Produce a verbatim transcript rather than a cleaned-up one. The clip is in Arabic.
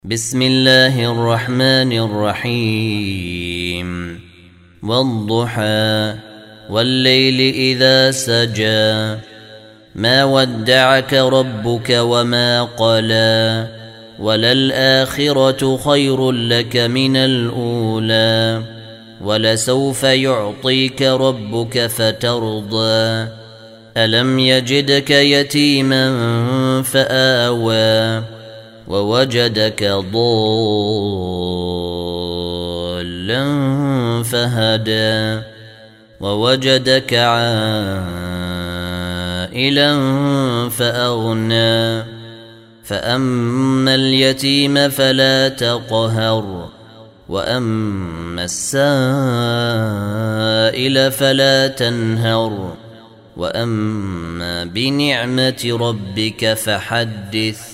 بسم الله الرحمن الرحيم والضحى والليل إذا سجى ما ودعك ربك وما قلى وللآخرة خير لك من الأولى ولسوف يعطيك ربك فترضى ألم يجدك يتيما فآوى ووجدك ضالا فهدى ووجدك عائلا فأغنى فأما اليتيم فلا تقهر وأما السائل فلا تنهر وأما بنعمة ربك فحدث